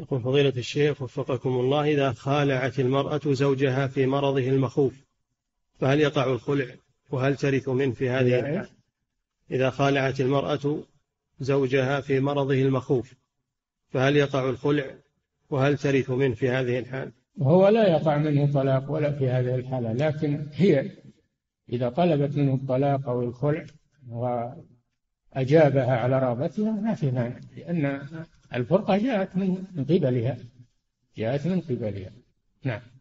يقول فضيلة الشيخ وفقكم الله، إذا خالعت المرأة زوجها في مرضه المخوف فهل يقع الخلع وهل ترث منه في هذه الحال؟ إذا خالعت المرأة زوجها في مرضه المخوف فهل يقع الخلع وهل ترث منه في هذه الحال؟ هو لا يقع منه طلاق ولا في هذه الحالة، لكن هي إذا طلبت منه الطلاق أو الخلع وأجابها على رغبتها ما في مانع، لأن الفرقة جاءت من قبلها. نعم.